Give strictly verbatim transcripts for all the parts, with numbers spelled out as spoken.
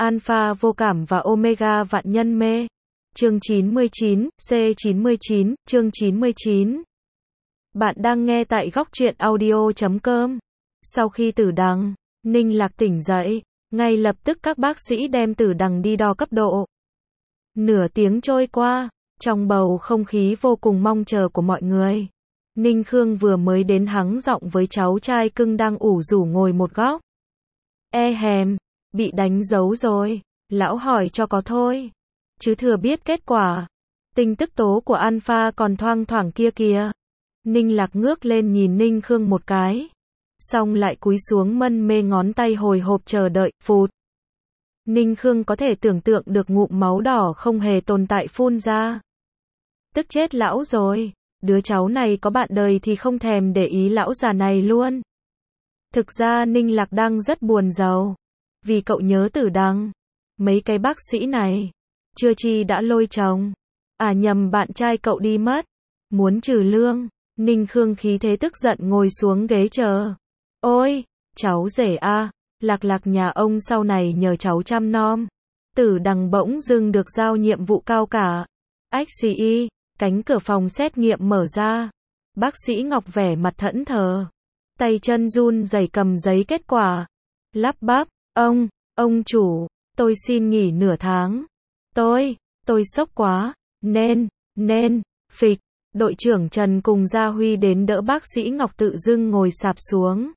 Alpha vô cảm và Omega vạn nhân mê. Chương chín mươi chín, C chín mươi chín, chương chín mươi chín. Bạn đang nghe tại góc truyện audio chấm com. Sau khi Tử Đằng, Ninh Lạc tỉnh dậy, ngay lập tức các bác sĩ đem Tử Đằng đi đo cấp độ. Nửa tiếng trôi qua, trong bầu không khí vô cùng mong chờ của mọi người, Ninh Khương vừa mới đến hắng giọng với cháu trai cưng đang ủ rủ ngồi một góc. E hèm, bị đánh dấu rồi, lão hỏi cho có thôi, chứ thừa biết kết quả. Tinh tức tố của Alpha còn thoang thoảng kia kìa. Ninh Lạc ngước lên nhìn Ninh Khương một cái, xong lại cúi xuống mân mê ngón tay hồi hộp chờ đợi, phụt. Ninh Khương có thể tưởng tượng được ngụm máu đỏ không hề tồn tại phun ra. Tức chết lão rồi, đứa cháu này có bạn đời thì không thèm để ý lão già này luôn. Thực ra Ninh Lạc đang rất buồn rầu, vì cậu nhớ Tử Đằng. Mấy cái bác sĩ này, chưa chi đã lôi chồng, à nhầm bạn trai cậu đi mất, muốn trừ lương. Ninh Khương khí thế tức giận ngồi xuống ghế chờ. Ôi, cháu rể a, Lạc Lạc nhà ông sau này nhờ cháu chăm nom. Tử Đằng bỗng dưng được giao nhiệm vụ cao cả. Ách xì y, cánh cửa phòng xét nghiệm mở ra. Bác sĩ Ngọc vẻ mặt thẫn thờ, tay chân run rẩy cầm giấy kết quả. Lắp bắp, ông, ông chủ, tôi xin nghỉ nửa tháng. Tôi, tôi sốc quá, nên, nên, phịch. Đội trưởng Trần cùng Gia Huy đến đỡ bác sĩ Ngọc tự dưng ngồi xạp xuống.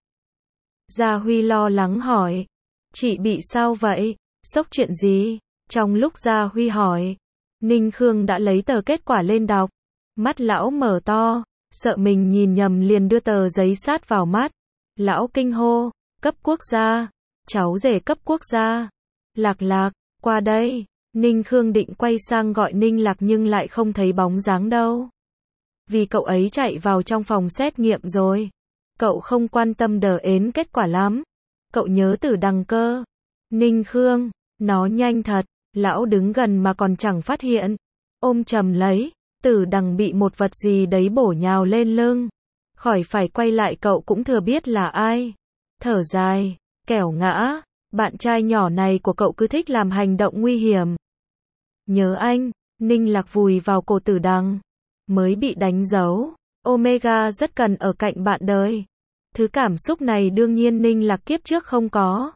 Gia Huy lo lắng hỏi, chị bị sao vậy, sốc chuyện gì? Trong lúc Gia Huy hỏi, Ninh Khương đã lấy tờ kết quả lên đọc. Mắt lão mở to, sợ mình nhìn nhầm liền đưa tờ giấy sát vào mắt. Lão kinh hô, cấp quốc gia, cháu rể cấp quốc gia. Lạc Lạc, qua đây. Ninh Khương định quay sang gọi Ninh Lạc nhưng lại không thấy bóng dáng đâu. Vì cậu ấy chạy vào trong phòng xét nghiệm rồi. Cậu không quan tâm đờ ến kết quả lắm. Cậu nhớ Tử Đằng cơ. Ninh Khương, nó nhanh thật. Lão đứng gần mà còn chẳng phát hiện. Ôm chầm lấy, Tử Đằng bị một vật gì đấy bổ nhào lên lưng. Khỏi phải quay lại cậu cũng thừa biết là ai. Thở dài, kẻo ngã. Bạn trai nhỏ này của cậu cứ thích làm hành động nguy hiểm. Nhớ anh. Ninh Lạc vùi vào cổ Tử Đằng. Mới bị đánh dấu. Omega rất cần ở cạnh bạn đời. Thứ cảm xúc này đương nhiên Ninh Lạc kiếp trước không có.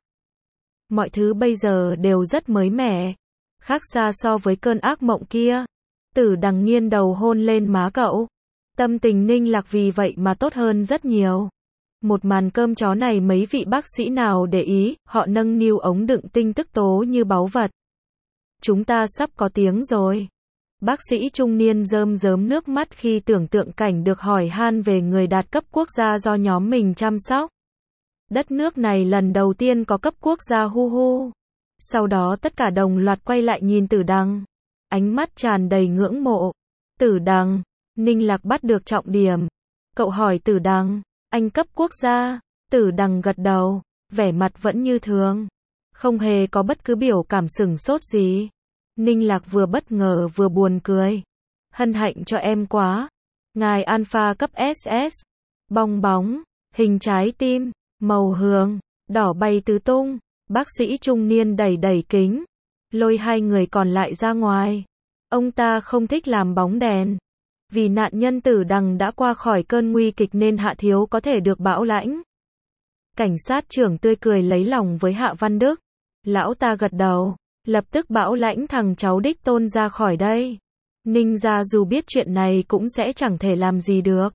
Mọi thứ bây giờ đều rất mới mẻ. Khác xa so với cơn ác mộng kia. Tử Đằng nghiêng đầu hôn lên má cậu. Tâm tình Ninh Lạc vì vậy mà tốt hơn rất nhiều. Một màn cơm chó này mấy vị bác sĩ nào để ý, họ nâng niu ống đựng tinh tức tố như báu vật. Chúng ta sắp có tiếng rồi. Bác sĩ trung niên rơm rớm nước mắt khi tưởng tượng cảnh được hỏi han về người đạt cấp quốc gia do nhóm mình chăm sóc. Đất nước này lần đầu tiên có cấp quốc gia hu hu. Sau đó tất cả đồng loạt quay lại nhìn Tử Đằng. Ánh mắt tràn đầy ngưỡng mộ. Tử Đằng, Ninh Lạc bắt được trọng điểm. Cậu hỏi Tử Đằng, anh cấp quốc gia? Tử Đằng gật đầu, vẻ mặt vẫn như thường. Không hề có bất cứ biểu cảm sửng sốt gì. Ninh Lạc vừa bất ngờ vừa buồn cười. Hân hạnh cho em quá. Ngài Alpha cấp ét ét. Bong bóng, hình trái tim, màu hường, đỏ bay tứ tung. Bác sĩ trung niên đẩy đẩy kính, lôi hai người còn lại ra ngoài. Ông ta không thích làm bóng đèn. Vì nạn nhân Tử Đằng đã qua khỏi cơn nguy kịch nên Hạ Thiếu có thể được bảo lãnh. Cảnh sát trưởng tươi cười lấy lòng với Hạ Văn Đức. Lão ta gật đầu, lập tức bảo lãnh thằng cháu đích tôn ra khỏi đây. Ninh gia dù biết chuyện này cũng sẽ chẳng thể làm gì được.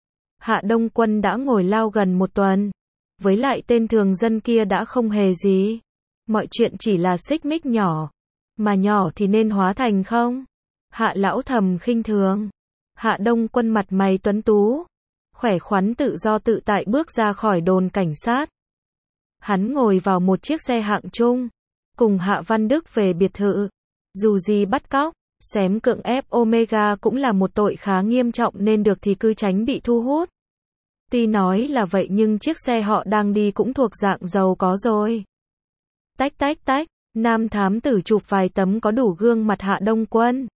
Hạ Đông Quân đã ngồi lao gần một tuần. Với lại tên thường dân kia đã không hề gì. Mọi chuyện chỉ là xích mích nhỏ. Mà nhỏ thì nên hóa thành không? Hạ lão thầm khinh thường. Hạ Đông Quân mặt mày tuấn tú, khỏe khoắn tự do tự tại bước ra khỏi đồn cảnh sát. Hắn ngồi vào một chiếc xe hạng trung, cùng Hạ Văn Đức về biệt thự. Dù gì bắt cóc, xém cưỡng ép Omega cũng là một tội khá nghiêm trọng nên được thì cứ tránh bị thu hút. Tuy nói là vậy nhưng chiếc xe họ đang đi cũng thuộc dạng giàu có rồi. Tách tách tách, nam thám tử chụp vài tấm có đủ gương mặt Hạ Đông Quân.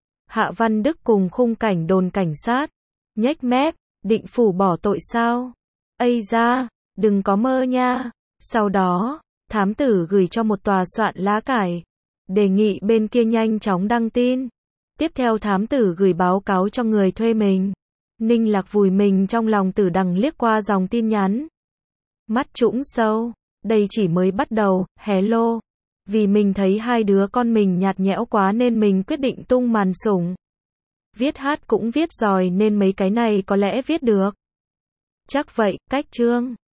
Hạ Văn Đức cùng khung cảnh đồn cảnh sát. Nhếch mép, định phủ bỏ tội sao? Ây da, đừng có mơ nha. Sau đó, Thám tử gửi cho một tòa soạn lá cải. Đề nghị bên kia nhanh chóng đăng tin. Tiếp theo thám tử gửi báo cáo cho người thuê mình. Ninh Lạc vùi mình trong lòng Tử Đằng liếc qua dòng tin nhắn. Mắt trũng sâu. Đây chỉ mới bắt đầu, hello. Vì mình thấy hai đứa con mình nhạt nhẽo quá nên mình quyết định tung màn sủng. Viết hát cũng viết giỏi nên mấy cái này có lẽ viết được. Chắc vậy, cách chương.